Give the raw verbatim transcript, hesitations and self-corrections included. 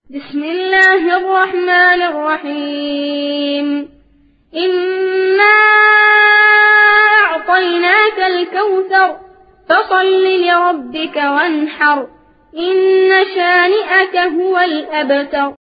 بسم الله الرحمن الرحيم إنا أعطيناك الكوثر فصل لربك وانحر إن شانئك هو الأبتر.